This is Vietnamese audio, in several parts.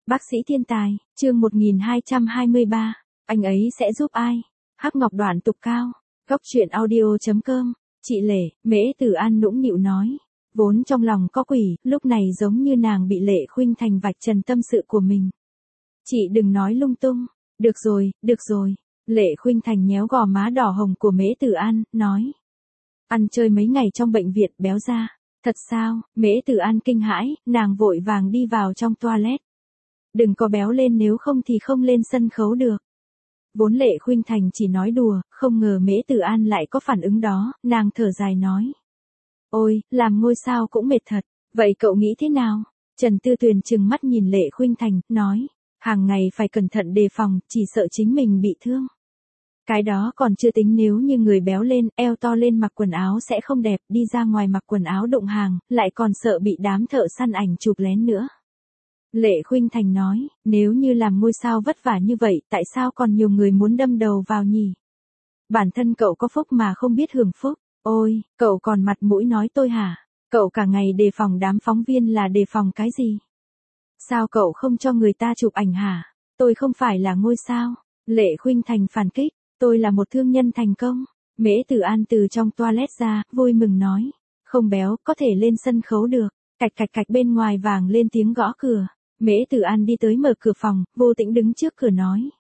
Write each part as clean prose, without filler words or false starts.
Bác sĩ thiên tài, chương 1223, anh ấy sẽ giúp ai? Hắc Ngọc Đoạn tục cao, góc truyện audio.com, chị Lệ, Mễ Tử An nũng nịu nói. Vốn trong lòng có quỷ, lúc này giống như nàng bị Lệ Khuynh Thành vạch trần tâm sự của mình. Chị đừng nói lung tung, được rồi. Lệ Khuynh Thành nhéo gò má đỏ hồng của Mễ Tử An, nói. Ăn chơi mấy ngày trong bệnh viện béo ra. Thật sao? Mễ Tử An kinh hãi, nàng vội vàng đi vào trong toilet. Đừng có béo lên, nếu không thì không lên sân khấu được. Vốn Lệ Khuynh Thành chỉ nói đùa, không ngờ Mễ Tử An lại có phản ứng đó, nàng thở dài nói. Ôi, làm ngôi sao cũng mệt thật, vậy cậu nghĩ thế nào? Trần Tư Tuyền trừng mắt nhìn Lệ Khuynh Thành, nói. Hàng ngày phải cẩn thận đề phòng, chỉ sợ chính mình bị thương. Cái đó còn chưa tính, nếu như người béo lên, eo to lên mặc quần áo sẽ không đẹp, đi ra ngoài mặc quần áo đụng hàng, lại còn sợ bị đám thợ săn ảnh chụp lén nữa. Lệ Khuynh Thành nói, nếu như làm ngôi sao vất vả như vậy, tại sao còn nhiều người muốn đâm đầu vào nhỉ? Bản thân cậu có phúc mà không biết hưởng phúc. Ôi, cậu còn mặt mũi nói tôi hả? Cậu cả ngày đề phòng đám phóng viên là đề phòng cái gì? Sao cậu không cho người ta chụp ảnh hả? Tôi không phải là ngôi sao. Lệ Khuynh Thành phản kích, tôi là một thương nhân thành công. Mễ Tử An từ trong toilet ra, vui mừng nói. Không béo, có thể lên sân khấu được. Cạch cạch cạch, bên ngoài vàng lên tiếng gõ cửa. Mễ Tử An đi tới mở cửa phòng, Vô Tĩnh đứng trước cửa nói.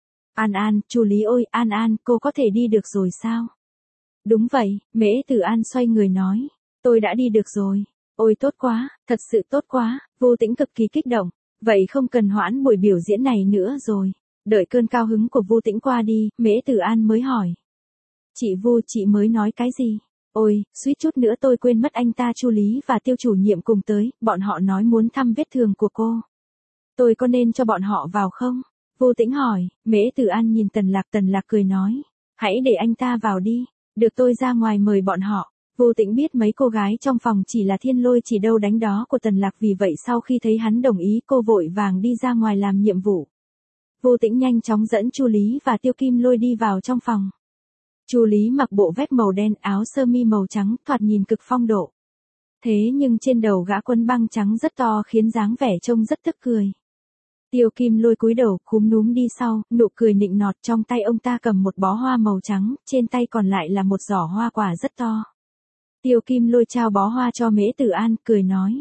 An, chú Lý ơi, An, cô có thể đi được rồi sao? Đúng vậy, Mễ Tử An xoay người nói. Tôi đã đi được rồi. Ôi tốt quá, thật sự tốt quá, Vô Tĩnh cực kỳ kích động. Vậy không cần hoãn buổi biểu diễn này nữa rồi. Đợi cơn cao hứng của Vô Tĩnh qua đi, Mễ Tử An mới hỏi. Chị Vô, chị mới nói cái gì? Ôi, suýt chút nữa tôi quên mất, anh ta Chu Lý và Tiêu chủ nhiệm cùng tới, bọn họ nói muốn thăm vết thương của cô. Tôi có nên cho bọn họ vào không? Vô Tĩnh hỏi. Mễ Tử An nhìn Tần Lạc cười nói. Hãy để anh ta vào đi, được tôi ra ngoài mời bọn họ. Vô Tĩnh biết mấy cô gái trong phòng chỉ là thiên lôi chỉ đâu đánh đó của Tần Lạc, vì vậy sau khi thấy hắn đồng ý, cô vội vàng đi ra ngoài làm nhiệm vụ. Vô Tĩnh nhanh chóng dẫn Chu Lý và Tiêu Kim Lôi đi vào trong phòng. Chu Lý mặc bộ vest màu đen, áo sơ mi màu trắng, thoạt nhìn cực phong độ. Thế nhưng trên đầu gã quấn băng trắng rất to, khiến dáng vẻ trông rất tức cười. Tiêu Kim Lôi cúi đầu, cúm núm đi sau, nụ cười nịnh nọt, trong tay ông ta cầm một bó hoa màu trắng, trên tay còn lại là một giỏ hoa quả rất to. Tiêu Kim Lôi trao bó hoa cho Mễ Tử An, cười nói.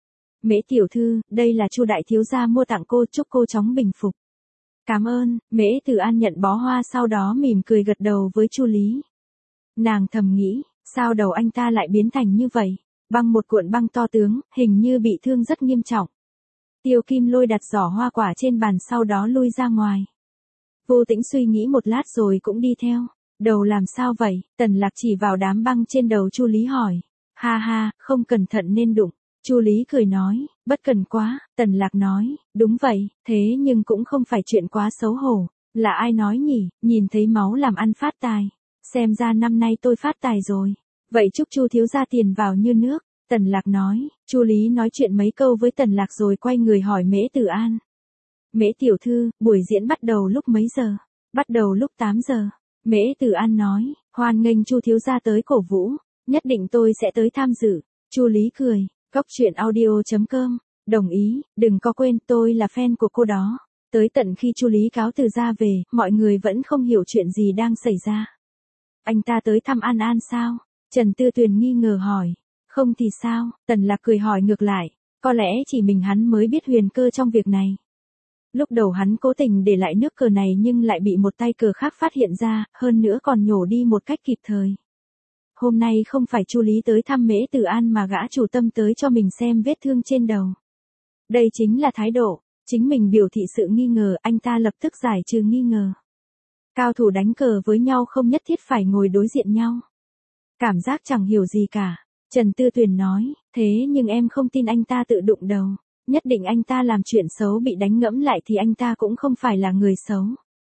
Mễ tiểu thư, đây là Chu đại thiếu gia mua tặng cô, chúc cô chóng bình phục. Cảm ơn. Mễ Tử An nhận bó hoa, sau đó mỉm cười gật đầu với Chu Lý. Nàng thầm nghĩ, sao đầu anh ta lại biến thành như vậy? Băng một cuộn băng to tướng, hình như bị thương rất nghiêm trọng. Tiêu Kim Lôi đặt giỏ hoa quả trên bàn, sau đó lui ra ngoài. Vô Tĩnh suy nghĩ một lát rồi cũng đi theo. Đầu làm sao vậy? Tần Lạc chỉ vào đám băng trên đầu Chu Lý hỏi. Ha, không cẩn thận nên đụng. Chu Lý cười nói, bất cần quá. Tần Lạc nói, đúng vậy, thế nhưng cũng không phải chuyện quá xấu hổ. Là ai nói nhỉ, nhìn thấy máu làm ăn phát tài. Xem ra năm nay tôi phát tài rồi. Vậy chúc Chu thiếu gia tiền vào như nước. Tần Lạc nói. Chu Lý nói chuyện mấy câu với Tần Lạc rồi quay người hỏi Mễ Tử An. Mễ tiểu thư, buổi diễn bắt đầu lúc mấy giờ? Bắt đầu lúc 8 giờ. Mễ Tử An nói, hoan nghênh Chu thiếu gia tới cổ vũ, nhất định tôi sẽ tới tham dự. Chu Lý cười, góc truyện audio.com, đồng ý, đừng có quên tôi là fan của cô đó. Tới tận khi Chu Lý cáo từ ra về, mọi người vẫn không hiểu chuyện gì đang xảy ra. Anh ta tới thăm An sao? Trần Tư Tuyền nghi ngờ hỏi. Không thì sao? Tần Lạc cười hỏi ngược lại, có lẽ chỉ mình hắn mới biết huyền cơ trong việc này. Lúc đầu hắn cố tình để lại nước cờ này nhưng lại bị một tay cờ khác phát hiện ra, hơn nữa còn nhổ đi một cách kịp thời. Hôm nay không phải Chu Lý tới thăm Mễ Tử An mà gã chủ tâm tới cho mình xem vết thương trên đầu. Đây chính là thái độ, chính mình biểu thị sự nghi ngờ, anh ta lập tức giải trừ nghi ngờ. Cao thủ đánh cờ với nhau không nhất thiết phải ngồi đối diện nhau. Cảm giác chẳng hiểu gì cả. Trần Tư Tuyền nói, thế nhưng em không tin anh ta tự đụng đầu. Nhất định anh ta làm chuyện xấu bị đánh, ngẫm lại thì anh ta cũng không phải là người xấu.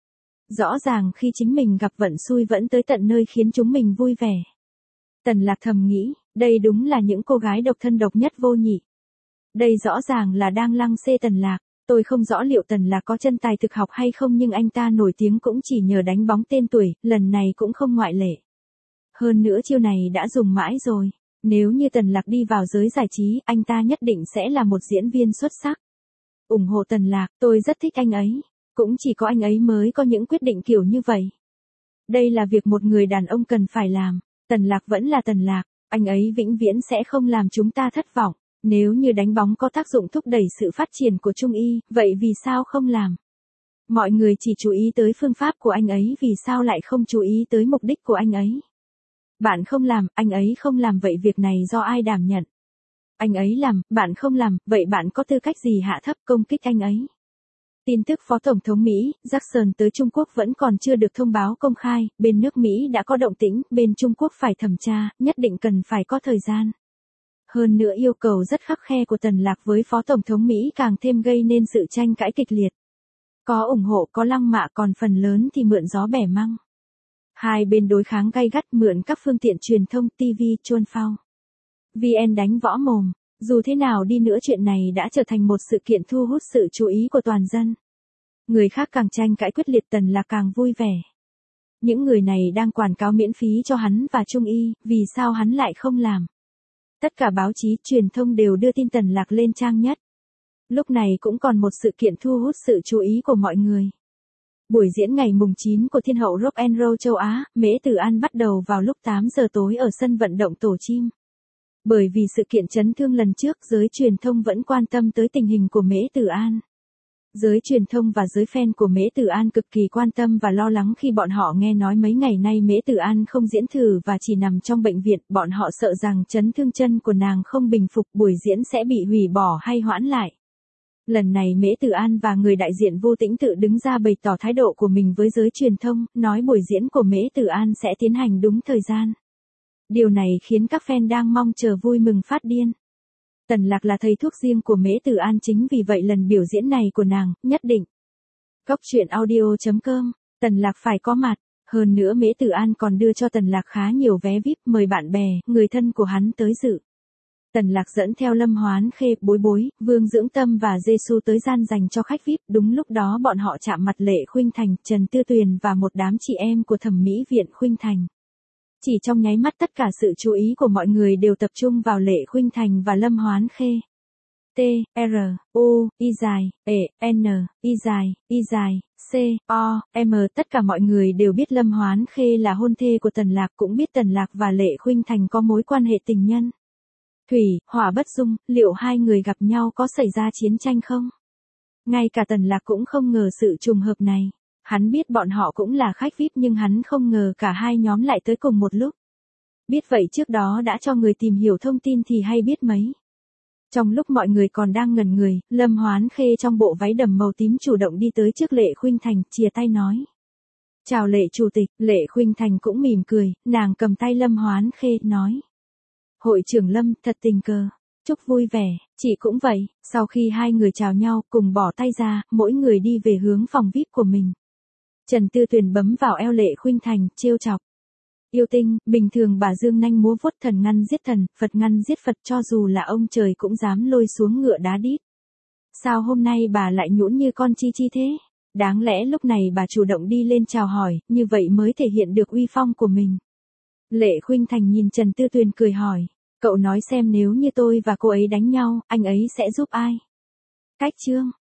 Rõ ràng khi chính mình gặp vận xui vẫn tới tận nơi khiến chúng mình vui vẻ. Tần Lạc thầm nghĩ, đây đúng là những cô gái độc thân độc nhất vô nhị. Đây rõ ràng là đang lăng xê Tần Lạc. Tôi không rõ liệu Tần Lạc có chân tài thực học hay không, nhưng anh ta nổi tiếng cũng chỉ nhờ đánh bóng tên tuổi, lần này cũng không ngoại lệ. Hơn nữa chiêu này đã dùng mãi rồi. Nếu như Tần Lạc đi vào giới giải trí, anh ta nhất định sẽ là một diễn viên xuất sắc. ủng hộ Tần Lạc, tôi rất thích anh ấy. Cũng chỉ có anh ấy mới có những quyết định kiểu như vậy. Đây là việc một người đàn ông cần phải làm. Tần Lạc vẫn là Tần Lạc, anh ấy vĩnh viễn sẽ không làm chúng ta thất vọng. Nếu như đánh bóng có tác dụng thúc đẩy sự phát triển của Trung Y, vậy vì sao không làm? Mọi người chỉ chú ý tới phương pháp của anh ấy, vì sao lại không chú ý tới mục đích của anh ấy? Bạn không làm, anh ấy không làm, vậy việc này do ai đảm nhận? Anh ấy làm, bạn không làm, vậy bạn có tư cách gì hạ thấp công kích anh ấy? Tin tức Phó Tổng thống Mỹ, Jackson tới Trung Quốc vẫn còn chưa được thông báo công khai, bên nước Mỹ đã có động tĩnh, bên Trung Quốc phải thẩm tra, nhất định cần phải có thời gian. Hơn nữa yêu cầu rất khắt khe của Tần Lạc với Phó Tổng thống Mỹ càng thêm gây nên sự tranh cãi kịch liệt. Có ủng hộ có lăng mạ, còn phần lớn thì mượn gió bẻ măng. Hai bên đối kháng gay gắt, mượn các phương tiện truyền thông TV, chôn phao. VN đánh võ mồm. Dù thế nào đi nữa, chuyện này đã trở thành một sự kiện thu hút sự chú ý của toàn dân. Người khác càng tranh cãi quyết liệt, Tần Lạc càng vui vẻ. Những người này đang quảng cáo miễn phí cho hắn và Trung Y, vì sao hắn lại không làm? Tất cả báo chí, truyền thông đều đưa tin Tần Lạc lên trang nhất. Lúc này cũng còn một sự kiện thu hút sự chú ý của mọi người. Buổi diễn ngày mùng 9 của Thiên hậu Rock and Roll châu Á, Mễ Tử An bắt đầu vào lúc 8 giờ tối ở sân vận động Tổ Chim. Bởi vì sự kiện chấn thương lần trước, giới truyền thông vẫn quan tâm tới tình hình của Mễ Tử An. Giới truyền thông và giới fan của Mễ Tử An cực kỳ quan tâm và lo lắng khi bọn họ nghe nói mấy ngày nay Mễ Tử An không diễn thử và chỉ nằm trong bệnh viện. Bọn họ sợ rằng chấn thương chân của nàng không bình phục, buổi diễn sẽ bị hủy bỏ hay hoãn lại. Lần này Mễ Tử An và người đại diện Vô Tĩnh tự đứng ra bày tỏ thái độ của mình với giới truyền thông, nói buổi diễn của Mễ Tử An sẽ tiến hành đúng thời gian. Điều này khiến các fan đang mong chờ vui mừng phát điên. Tần Lạc là thầy thuốc riêng của Mễ Tử An, chính vì vậy lần biểu diễn này của nàng, nhất định. Góc truyện audio.com, Tần Lạc phải có mặt. Hơn nữa Mễ Tử An còn đưa cho Tần Lạc khá nhiều vé VIP, mời bạn bè, người thân của hắn tới dự. Tần Lạc dẫn theo Lâm Hoán Khê, Bối Bối, Vương Dưỡng Tâm và Giê-xu tới gian dành cho khách VIP. Đúng lúc đó bọn họ chạm mặt Lệ Khuynh Thành, Trần Tư Tuyền và một đám chị em của thẩm mỹ viện Khuynh Thành. Chỉ trong nháy mắt tất cả sự chú ý của mọi người đều tập trung vào Lệ Khuynh Thành và Lâm Hoán Khê. T, R, U, I dài, E, N, I dài, I dài, C, O, M. Tất cả mọi người đều biết Lâm Hoán Khê là hôn thê của Tần Lạc, cũng biết Tần Lạc và Lệ Khuynh Thành có mối quan hệ tình nhân. Thủy, Hỏa bất dung, liệu hai người gặp nhau có xảy ra chiến tranh không? Ngay cả Tần Lạc cũng không ngờ sự trùng hợp này. Hắn biết bọn họ cũng là khách VIP nhưng hắn không ngờ cả hai nhóm lại tới cùng một lúc. Biết vậy trước đó đã cho người tìm hiểu thông tin thì hay biết mấy. Trong lúc mọi người còn đang ngẩn người, Lâm Hoán Khê trong bộ váy đầm màu tím chủ động đi tới trước Lệ Khuynh Thành, chìa tay nói. Chào Lệ Chủ tịch. Lệ Khuynh Thành cũng mỉm cười, nàng cầm tay Lâm Hoán Khê, nói. Hội trưởng Lâm, thật tình cờ. Chúc vui vẻ, chị cũng vậy. Sau khi hai người chào nhau, cùng bỏ tay ra, mỗi người đi về hướng phòng VIP của mình. Trần Tư Tuyền bấm vào eo Lệ Khuynh Thành, trêu chọc. Yêu tinh, bình thường bà dương nanh múa vuốt, thần ngăn giết thần, Phật ngăn giết Phật, cho dù là ông trời cũng dám lôi xuống ngựa đá đít. Sao hôm nay bà lại nhũn như con chi chi thế? Đáng lẽ lúc này bà chủ động đi lên chào hỏi, như vậy mới thể hiện được uy phong của mình. Lệ Khuynh Thành nhìn Trần Tư Tuyền cười hỏi, cậu nói xem nếu như tôi và cô ấy đánh nhau, anh ấy sẽ giúp ai? Cách chương.